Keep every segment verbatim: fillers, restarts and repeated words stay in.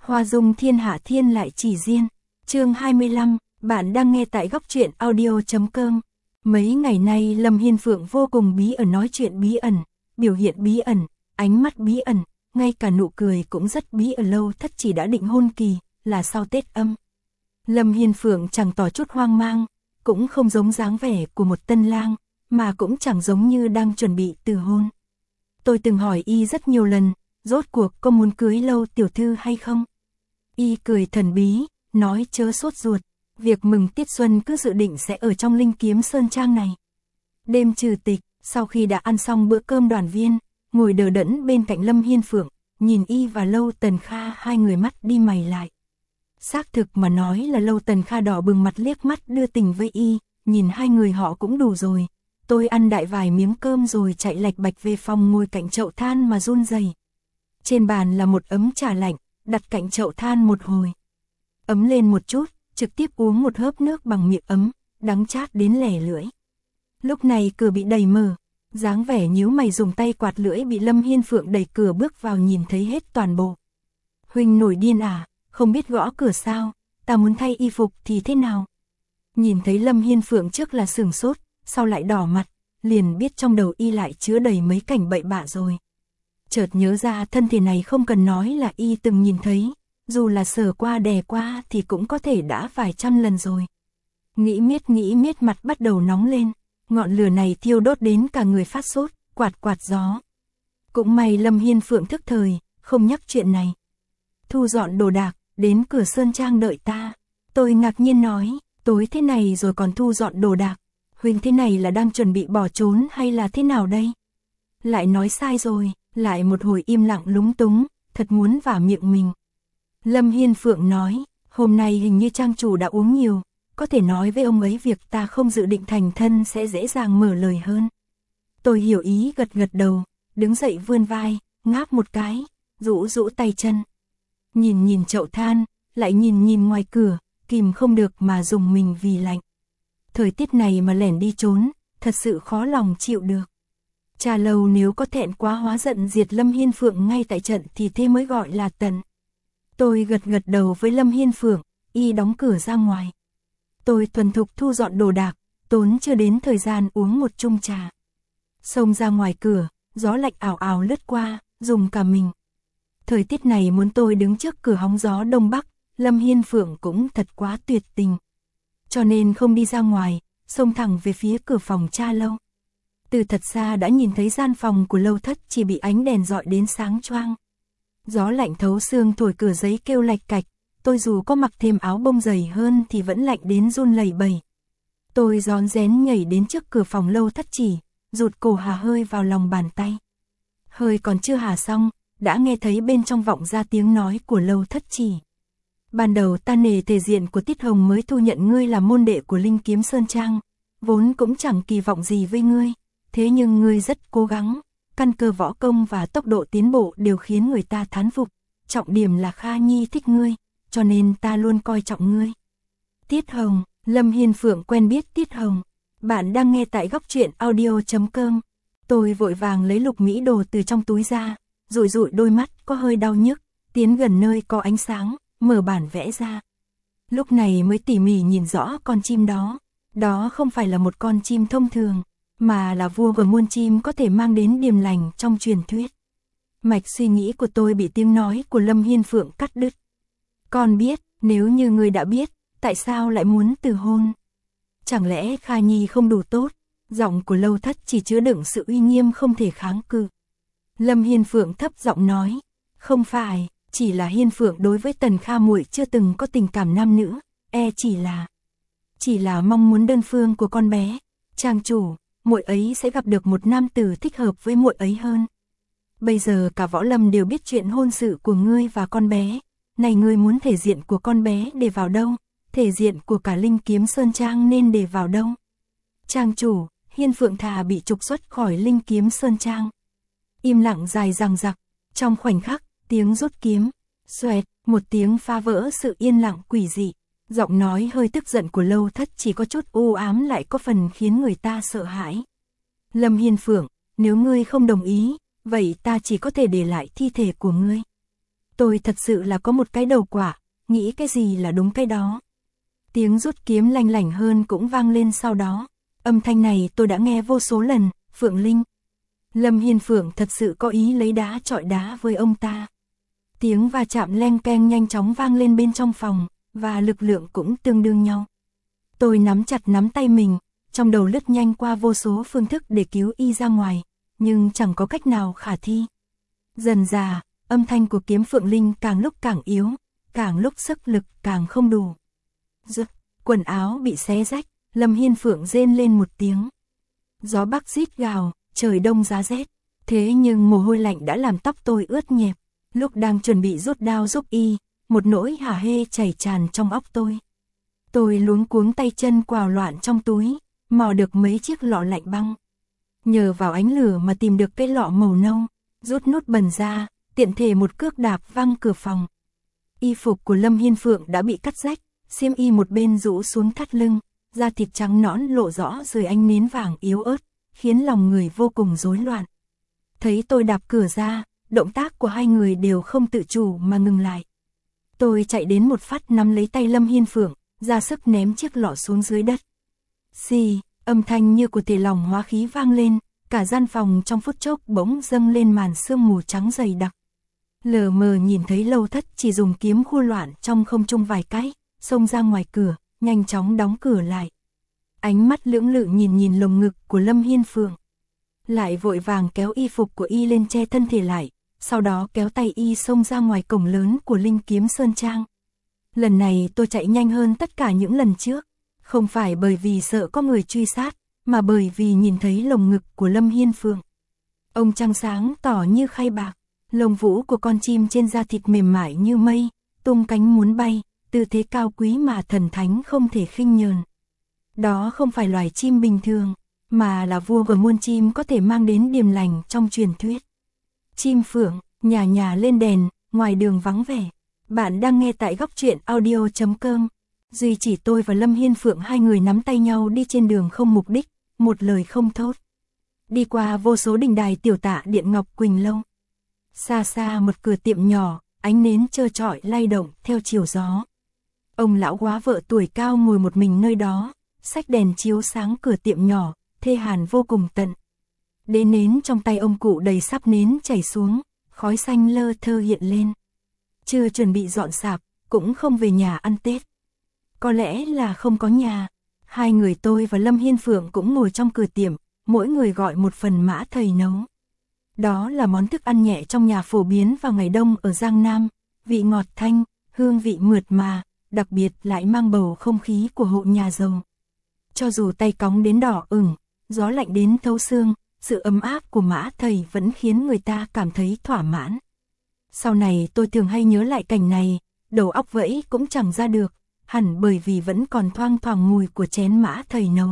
Hoa dung thiên hạ thiên lại chỉ riêng. Chương hai mươi lăm, bạn đang nghe tại góc truyện audio chấm com. Mấy ngày nay Lâm Hiên Phượng vô cùng bí ẩn, nói chuyện bí ẩn, biểu hiện bí ẩn, ánh mắt bí ẩn, ngay cả nụ cười cũng rất bí ẩn. Lâu Thất Chỉ đã định hôn kỳ, là sau Tết âm. Lâm Hiên Phượng chẳng tỏ chút hoang mang, cũng không giống dáng vẻ của một tân lang, mà cũng chẳng giống như đang chuẩn bị từ hôn. Tôi từng hỏi y rất nhiều lần, rốt cuộc có muốn cưới Lâu tiểu thư hay không? Y cười thần bí, nói chớ sốt ruột, việc mừng Tiết Xuân cứ dự định sẽ ở trong Linh Kiếm Sơn Trang này. Đêm trừ tịch, sau khi đã ăn xong bữa cơm đoàn viên, ngồi đờ đẫn bên cạnh Lâm Hiên Phượng, nhìn y và Lâu Tần Kha hai người mắt đi mày lại. Xác thực mà nói là Lâu Tần Kha đỏ bừng mặt liếc mắt đưa tình với y, nhìn hai người họ cũng đủ rồi. Tôi ăn đại vài miếng cơm rồi chạy lạch bạch về phòng ngồi cạnh chậu than mà run rẩy. Trên bàn là một ấm trà lạnh, đặt cạnh chậu than một hồi. Ấm lên một chút, trực tiếp uống một hớp nước bằng miệng ấm, đắng chát đến lẻ lưỡi. Lúc này cửa bị đẩy mở, dáng vẻ nhíu mày dùng tay quạt lưỡi bị Lâm Hiên Phượng đẩy cửa bước vào, nhìn thấy hết toàn bộ. Huynh nổi điên à, không biết gõ cửa sao, ta muốn thay y phục thì thế nào? Nhìn thấy Lâm Hiên Phượng trước là sửng sốt, sau lại đỏ mặt, liền biết trong đầu y lại chứa đầy mấy cảnh bậy bạ rồi. Chợt nhớ ra thân thể này không cần nói là y từng nhìn thấy, dù là sờ qua đè qua thì cũng có thể đã vài trăm lần rồi. Nghĩ miết nghĩ miết mặt bắt đầu nóng lên, ngọn lửa này thiêu đốt đến cả người phát sốt, quạt quạt gió. Cũng may Lâm Hiên Phượng thức thời, không nhắc chuyện này. Thu dọn đồ đạc, đến cửa Sơn Trang đợi ta. Tôi ngạc nhiên nói, tối thế này rồi còn thu dọn đồ đạc. Huynh thế này là đang chuẩn bị bỏ trốn hay là thế nào đây? Lại nói sai rồi, lại một hồi im lặng lúng túng, thật muốn vả miệng mình. Lâm Hiên Phượng nói, hôm nay hình như trang chủ đã uống nhiều, có thể nói với ông ấy việc ta không dự định thành thân sẽ dễ dàng mở lời hơn. Tôi hiểu ý gật gật đầu, đứng dậy vươn vai, ngáp một cái, rũ rũ tay chân. Nhìn nhìn chậu than, lại nhìn nhìn ngoài cửa, kìm không được mà dùng mình vì lạnh. Thời tiết này mà lẻn đi trốn, thật sự khó lòng chịu được. Trà Lâu nếu có thẹn quá hóa giận diệt Lâm Hiên Phượng ngay tại trận thì thế mới gọi là tận. Tôi gật gật đầu với Lâm Hiên Phượng, y đóng cửa ra ngoài. Tôi thuần thục thu dọn đồ đạc, tốn chưa đến thời gian uống một chung trà. Xông ra ngoài cửa, gió lạnh ảo ảo lướt qua, dùng cả mình. Thời tiết này muốn tôi đứng trước cửa hóng gió đông bắc, Lâm Hiên Phượng cũng thật quá tuyệt tình. Cho nên không đi ra ngoài, xông thẳng về phía cửa phòng Cha Lâu. Từ thật xa đã nhìn thấy gian phòng của Lâu Thất Chỉ bị ánh đèn rọi đến sáng choang. Gió lạnh thấu xương thổi cửa giấy kêu lạch cạch, tôi dù có mặc thêm áo bông dày hơn thì vẫn lạnh đến run lẩy bẩy. Tôi rón rén nhảy đến trước cửa phòng Lâu Thất Chỉ, rụt cổ hà hơi vào lòng bàn tay. Hơi còn chưa hà xong, đã nghe thấy bên trong vọng ra tiếng nói của Lâu Thất Chỉ. Ban đầu ta nể thể diện của Tiết Hồng mới thu nhận ngươi làm môn đệ của Linh Kiếm Sơn Trang, vốn cũng chẳng kỳ vọng gì với ngươi, thế nhưng ngươi rất cố gắng, căn cơ võ công và tốc độ tiến bộ đều khiến người ta thán phục, trọng điểm là Kha Nhi thích ngươi, cho nên ta luôn coi trọng ngươi. Tiết Hồng, Lâm Hiên Phượng quen biết Tiết Hồng, bạn đang nghe tại góc truyện audio chấm com. Tôi vội vàng lấy lục mỹ đồ từ trong túi ra, rụi rụi đôi mắt có hơi đau nhức, tiến gần nơi có ánh sáng, mở bản vẽ ra. Lúc này mới tỉ mỉ nhìn rõ con chim đó, đó không phải là một con chim thông thường, mà là vua của muôn chim có thể mang đến điềm lành trong truyền thuyết. Mạch suy nghĩ của tôi bị tiếng nói của Lâm Hiên Phượng cắt đứt. Con biết, nếu như ngươi đã biết, tại sao lại muốn từ hôn? Chẳng lẽ Kha Nhi không đủ tốt? Giọng của Lâu Thất chỉ chứa đựng sự uy nghiêm không thể kháng cự. Lâm Hiên Phượng thấp giọng nói, không phải, chỉ là Hiên Phượng đối với Tần Kha muội chưa từng có tình cảm nam nữ, e chỉ là, chỉ là mong muốn đơn phương của con bé. Trang chủ, muội ấy sẽ gặp được một nam tử thích hợp với muội ấy hơn. Bây giờ cả võ lâm đều biết chuyện hôn sự của ngươi và con bé, này ngươi muốn thể diện của con bé để vào đâu, thể diện của cả Linh Kiếm Sơn Trang nên để vào đâu? Trang chủ, Hiên Phượng thà bị trục xuất khỏi Linh Kiếm Sơn Trang. Im lặng dài dằng dặc, trong khoảnh khắc, tiếng rút kiếm, xoẹt, một tiếng phá vỡ sự yên lặng quỷ dị. Giọng nói hơi tức giận của Lâu Thất chỉ có chút u ám lại có phần khiến người ta sợ hãi. Lâm Hiên Phượng, nếu ngươi không đồng ý, vậy ta chỉ có thể để lại thi thể của ngươi. Tôi thật sự là có một cái đầu quả, nghĩ cái gì là đúng cái đó. Tiếng rút kiếm lanh lảnh hơn cũng vang lên sau đó. Âm thanh này tôi đã nghe vô số lần, Phượng Linh. Lâm Hiên Phượng thật sự có ý lấy đá chọi đá với ông ta. Tiếng va chạm leng keng nhanh chóng vang lên bên trong phòng, và lực lượng cũng tương đương nhau. Tôi nắm chặt nắm tay mình, trong đầu lướt nhanh qua vô số phương thức để cứu y ra ngoài, nhưng chẳng có cách nào khả thi. Dần dà, âm thanh của kiếm Phượng Linh càng lúc càng yếu, càng lúc sức lực càng không đủ. Rực, quần áo bị xé rách, Lâm Hiên Phượng rên lên một tiếng. Gió bắc rít gào, trời đông giá rét, thế nhưng mồ hôi lạnh đã làm tóc tôi ướt nhẹp. Lúc đang chuẩn bị rút đao giúp y, một nỗi hả hê chảy tràn trong óc tôi. Tôi luống cuống tay chân quào loạn trong túi, mò được mấy chiếc lọ lạnh băng. Nhờ vào ánh lửa mà tìm được cái lọ màu nâu, rút nút bần ra, tiện thể một cước đạp văng cửa phòng. Y phục của Lâm Hiên Phượng đã bị cắt rách, xiêm y một bên rũ xuống thắt lưng, da thịt trắng nõn lộ rõ dưới ánh nến vàng yếu ớt, khiến lòng người vô cùng rối loạn. Thấy tôi đạp cửa ra, động tác của hai người đều không tự chủ mà ngừng lại. Tôi chạy đến một phát nắm lấy tay Lâm Hiên Phượng, ra sức ném chiếc lọ xuống dưới đất. Xì, âm thanh như của thể lòng hóa khí vang lên, cả gian phòng trong phút chốc bỗng dâng lên màn sương mù trắng dày đặc. Lờ mờ nhìn thấy Lâu Thất chỉ dùng kiếm khu loạn trong không trung vài cái, xông ra ngoài cửa, nhanh chóng đóng cửa lại. Ánh mắt lưỡng lự nhìn nhìn lồng ngực của Lâm Hiên Phượng. Lại vội vàng kéo y phục của y lên che thân thể lại, sau đó kéo tay y xông ra ngoài cổng lớn của Linh Kiếm Sơn Trang. Lần này tôi chạy nhanh hơn tất cả những lần trước, không phải bởi vì sợ có người truy sát, mà bởi vì nhìn thấy lồng ngực của Lâm Hiên Phượng. Ông trăng sáng tỏ như khay bạc, lông vũ của con chim trên da thịt mềm mại như mây, tung cánh muốn bay, tư thế cao quý mà thần thánh không thể khinh nhờn. Đó không phải loài chim bình thường, mà là vua của muôn chim có thể mang đến điềm lành trong truyền thuyết. Chim phượng, nhà nhà lên đèn, ngoài đường vắng vẻ. Bạn đang nghe tại góc truyện audio chấm com. Duy chỉ tôi và Lâm Hiên Phượng hai người nắm tay nhau đi trên đường không mục đích, một lời không thốt. Đi qua vô số đình đài tiểu tạ điện ngọc quỳnh lâu. Xa xa một cửa tiệm nhỏ, ánh nến trơ trọi lay động theo chiều gió. Ông lão quá vợ tuổi cao ngồi một mình nơi đó, xách đèn chiếu sáng cửa tiệm nhỏ, thê hàn vô cùng tận. Đế nến trong tay ông cụ đầy sắp nến chảy xuống, khói xanh lơ thơ hiện lên. Chưa chuẩn bị dọn sạp, cũng không về nhà ăn Tết. Có lẽ là không có nhà. Hai người tôi và Lâm Hiên Phượng cũng ngồi trong cửa tiệm, mỗi người gọi một phần mã thầy nấu. Đó là món thức ăn nhẹ trong nhà phổ biến vào ngày đông ở Giang Nam, vị ngọt thanh, hương vị mượt mà, đặc biệt lại mang bầu không khí của hộ nhà giàu. Cho dù tay cóng đến đỏ ửng, gió lạnh đến thấu xương, sự ấm áp của mã thầy vẫn khiến người ta cảm thấy thỏa mãn. Sau này tôi thường hay nhớ lại cảnh này, đầu óc vẫy cũng chẳng ra được, hẳn bởi vì vẫn còn thoang thoảng mùi của chén mã thầy nấu.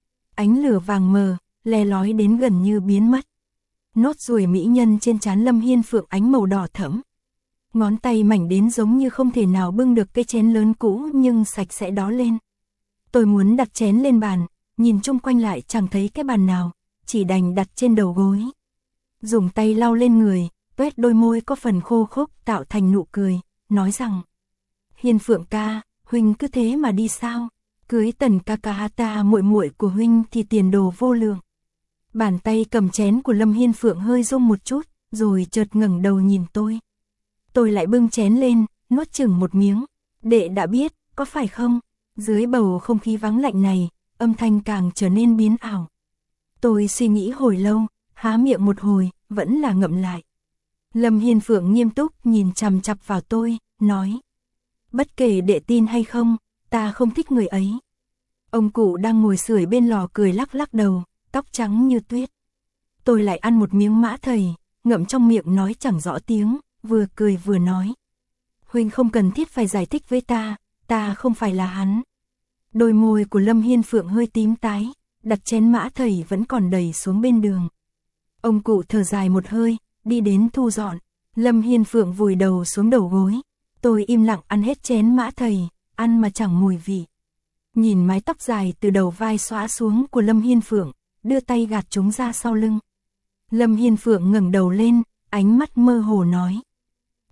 Ánh lửa vàng mờ, le lói đến gần như biến mất. Nốt ruồi mỹ nhân trên trán Lâm Hiên Phượng ánh màu đỏ thẫm. Ngón tay mảnh đến giống như không thể nào bưng được cái chén lớn cũ nhưng sạch sẽ đó lên. Tôi muốn đặt chén lên bàn, nhìn chung quanh lại chẳng thấy cái bàn nào, chỉ đành đặt trên đầu gối. Dùng tay lau lên người, tuét đôi môi có phần khô khốc tạo thành nụ cười, nói rằng: Hiên Phượng ca, huynh cứ thế mà đi sao? Cưới Tần ca ca Hata muội muội của huynh thì tiền đồ vô lượng. Bàn tay cầm chén của Lâm Hiên Phượng hơi rung một chút, rồi chợt ngẩng đầu nhìn tôi. Tôi lại bưng chén lên, nuốt chừng một miếng. Đệ đã biết, có phải không? Dưới bầu không khí vắng lạnh này, âm thanh càng trở nên biến ảo. Tôi suy nghĩ hồi lâu, há miệng một hồi, vẫn là ngậm lại. Lâm Hiên Phượng nghiêm túc nhìn chằm chằm vào tôi, nói: Bất kể đệ tin hay không, ta không thích người ấy. Ông cụ đang ngồi sưởi bên lò cười lắc lắc đầu, tóc trắng như tuyết. Tôi lại ăn một miếng mã thầy, ngậm trong miệng nói chẳng rõ tiếng, vừa cười vừa nói: Huynh không cần thiết phải giải thích với ta, ta không phải là hắn. Đôi môi của Lâm Hiên Phượng hơi tím tái, đặt chén mã thầy vẫn còn đầy xuống bên đường. Ông cụ thở dài một hơi, đi đến thu dọn. Lâm Hiên Phượng vùi đầu xuống đầu gối. Tôi im lặng ăn hết chén mã thầy, ăn mà chẳng mùi vị. Nhìn mái tóc dài từ đầu vai xõa xuống của Lâm Hiên Phượng, đưa tay gạt chúng ra sau lưng. Lâm Hiên Phượng ngẩng đầu lên, ánh mắt mơ hồ nói: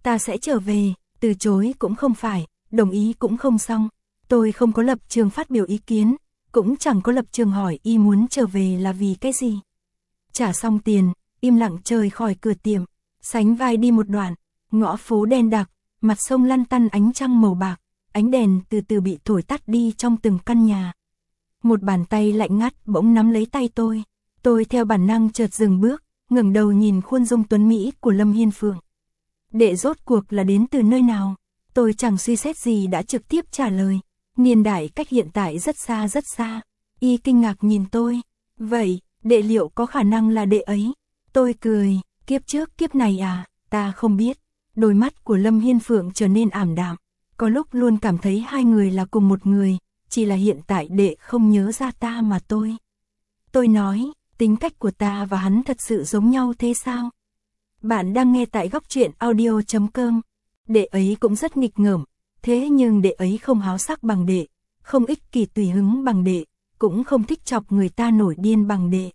Ta sẽ trở về, từ chối cũng không phải, đồng ý cũng không xong. Tôi không có lập trường phát biểu ý kiến, cũng chẳng có lập trường hỏi Y muốn trở về là vì cái gì. Trả xong tiền, im lặng rời khỏi cửa tiệm, sánh vai đi một đoạn, ngõ phố đen đặc, mặt sông lăn tăn ánh trăng màu bạc, ánh đèn từ từ bị thổi tắt đi trong từng căn nhà. Một bàn tay lạnh ngắt bỗng nắm lấy tay tôi, tôi theo bản năng chợt dừng bước, ngẩng đầu nhìn khuôn dung tuấn mỹ của Lâm Hiên Phượng. Đệ rốt cuộc là đến từ nơi nào? Tôi chẳng suy xét gì đã trực tiếp trả lời. Niên đại cách hiện tại rất xa rất xa. Y kinh ngạc nhìn tôi. Vậy, đệ liệu có khả năng là đệ ấy? Tôi cười, kiếp trước kiếp này à, ta không biết. Đôi mắt của Lâm Hiên Phượng trở nên ảm đạm. Có lúc luôn cảm thấy hai người là cùng một người, chỉ là hiện tại đệ không nhớ ra ta mà tôi. Tôi nói, tính cách của ta và hắn thật sự giống nhau thế sao? Bạn đang nghe tại góc truyện audio chấm com. Đệ ấy cũng rất nghịch ngợm, thế nhưng đệ ấy không háo sắc bằng đệ, không ích kỷ tùy hứng bằng đệ, cũng không thích chọc người ta nổi điên bằng đệ.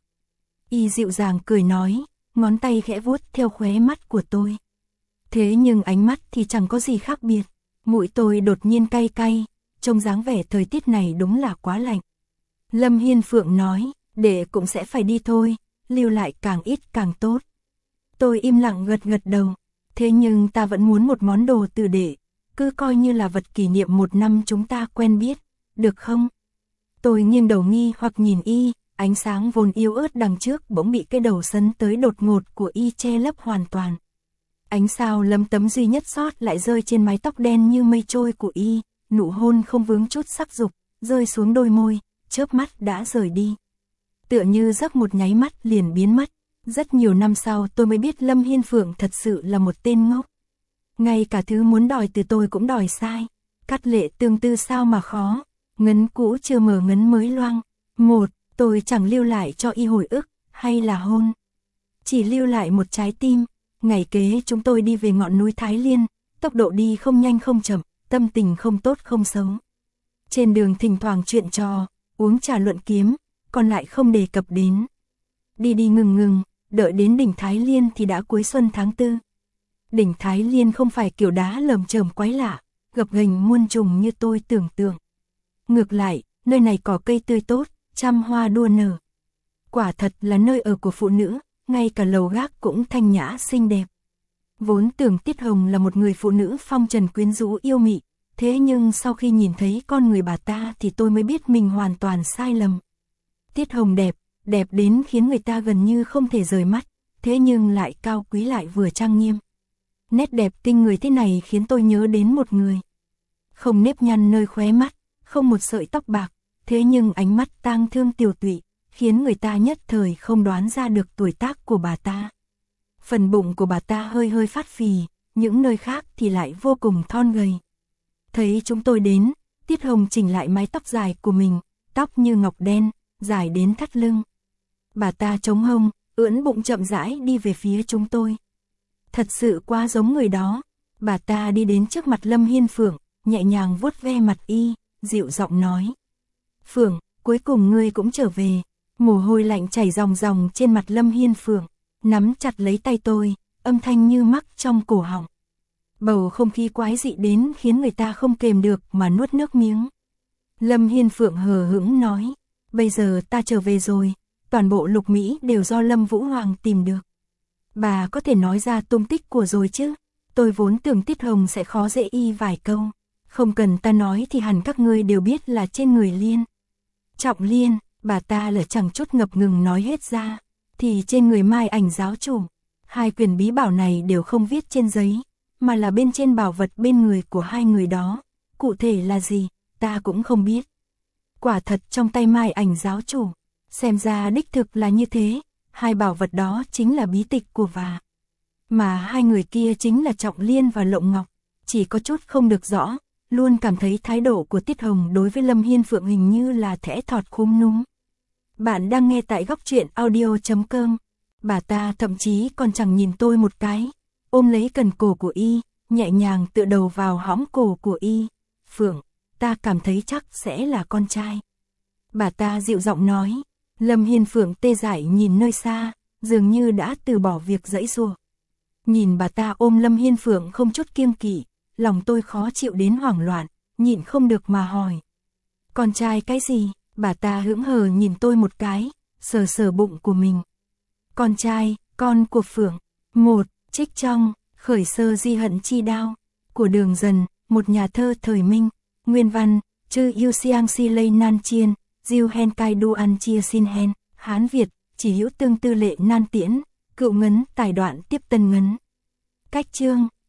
Y dịu dàng cười nói, ngón tay khẽ vuốt theo khóe mắt của tôi. Thế nhưng ánh mắt thì chẳng có gì khác biệt, mũi tôi đột nhiên cay cay, trông dáng vẻ thời tiết này đúng là quá lạnh. Lâm Hiên Phượng nói, đệ cũng sẽ phải đi thôi, lưu lại càng ít càng tốt. Tôi im lặng gật gật đầu, thế nhưng ta vẫn muốn một món đồ từ đệ, cứ coi như là vật kỷ niệm một năm chúng ta quen biết, được không? Tôi nghiêng đầu nghi hoặc nhìn Y, ánh sáng vốn yếu ớt đằng trước bỗng bị cái đầu sấn tới đột ngột của Y che lấp hoàn toàn. Ánh sao lấm tấm duy nhất sót lại rơi trên mái tóc đen như mây trôi của Y, nụ hôn không vướng chút sắc dục, rơi xuống đôi môi, chớp mắt đã rời đi. Tựa như giấc một nháy mắt liền biến mất. Rất nhiều năm sau tôi mới biết Lâm Hiên Phượng thật sự là một tên ngốc. Ngay cả thứ muốn đòi từ tôi cũng đòi sai. Cắt lệ tương tư sao mà khó. Ngấn cũ chưa mở ngấn mới loang. Một, tôi chẳng lưu lại cho Y hồi ức, hay là hôn. Chỉ lưu lại một trái tim. Ngày kế chúng tôi đi về ngọn núi Thái Liên. Tốc độ đi không nhanh không chậm, tâm tình không tốt không xấu. Trên đường thỉnh thoảng chuyện trò, uống trà luận kiếm, còn lại không đề cập đến. Đi đi ngừng ngừng, đợi đến đỉnh Thái Liên thì đã cuối xuân tháng tư. Đỉnh Thái Liên không phải kiểu đá lởm chởm quái lạ, gập ghềnh muôn trùng như tôi tưởng tượng. Ngược lại, nơi này cỏ cây tươi tốt, trăm hoa đua nở. Quả thật là nơi ở của phụ nữ, ngay cả lầu gác cũng thanh nhã xinh đẹp. Vốn tưởng Tiết Hồng là một người phụ nữ phong trần quyến rũ yêu mị, thế nhưng sau khi nhìn thấy con người bà ta thì tôi mới biết mình hoàn toàn sai lầm. Tiết Hồng đẹp, đẹp đến khiến người ta gần như không thể rời mắt, thế nhưng lại cao quý lại vừa trang nghiêm. Nét đẹp kinh người thế này khiến tôi nhớ đến một người. Không nếp nhăn nơi khóe mắt, không một sợi tóc bạc, thế nhưng ánh mắt tang thương tiều tụy, khiến người ta nhất thời không đoán ra được tuổi tác của bà ta. Phần bụng của bà ta hơi hơi phát phì, những nơi khác thì lại vô cùng thon gầy. Thấy chúng tôi đến, Tiết Hồng chỉnh lại mái tóc dài của mình, tóc như ngọc đen, dài đến thắt lưng. Bà ta chống hông, ưỡn bụng chậm rãi đi về phía chúng tôi. Thật sự quá giống người đó. Bà ta đi đến trước mặt Lâm Hiên Phượng, nhẹ nhàng vuốt ve mặt Y, dịu giọng nói. Phượng, cuối cùng ngươi cũng trở về. Mồ hôi lạnh chảy ròng ròng trên mặt Lâm Hiên Phượng, nắm chặt lấy tay tôi, âm thanh như mắc trong cổ họng. Bầu không khí quái dị đến khiến người ta không kềm được mà nuốt nước miếng. Lâm Hiên Phượng hờ hững nói, bây giờ ta trở về rồi, toàn bộ Lục Mỹ đều do Lâm Vũ Hoàng tìm được. Bà có thể nói ra tung tích của rồi chứ? Tôi vốn tưởng Tiết Hồng sẽ khó dễ Y vài câu. Không cần ta nói thì hẳn các ngươi đều biết là trên người Liên. Trọng Liên, bà ta là chẳng chút ngập ngừng nói hết ra. Thì trên người Mai Ảnh giáo chủ. Hai quyền bí bảo này đều không viết trên giấy, mà là bên trên bảo vật bên người của hai người đó. Cụ thể là gì, ta cũng không biết. Quả thật trong tay Mai Ảnh giáo chủ. Xem ra đích thực là như thế. Hai bảo vật đó chính là bí tịch của và. Mà hai người kia chính là Trọng Liên và Lộng Ngọc. Chỉ có chút không được rõ. Luôn cảm thấy thái độ của Tiết Hồng đối với Lâm Hiên Phượng hình như là thẽ thọt khúm núm. Bạn đang nghe tại góc truyện audio chấm com. Bà ta thậm chí còn chẳng nhìn tôi một cái. Ôm lấy cần cổ của Y, nhẹ nhàng tựa đầu vào hõm cổ của Y. Phượng, ta cảm thấy chắc sẽ là con trai. Bà ta dịu giọng nói. Lâm Hiên Phượng tê dại nhìn nơi xa, dường như đã từ bỏ việc giãy giụa. Nhìn bà ta ôm Lâm Hiên Phượng không chút kiêng kỵ, lòng tôi khó chịu đến hoảng loạn, nhịn không được mà hỏi. Con trai cái gì? Bà ta hững hờ nhìn tôi một cái, sờ sờ bụng của mình. Con trai, con của Phượng. Một, trích trong, khởi sơ di hận chi đao. Của Đường Dần, một nhà thơ thời Minh. Nguyên văn, chư yêu siang si lây nan chiên, diêu hen cai đu ăn chia xin hen. Hán Việt, chỉ hữu tương tư lệ nan tiễn, cựu ngấn tài đoạn tiếp tân ngấn. Cách chương.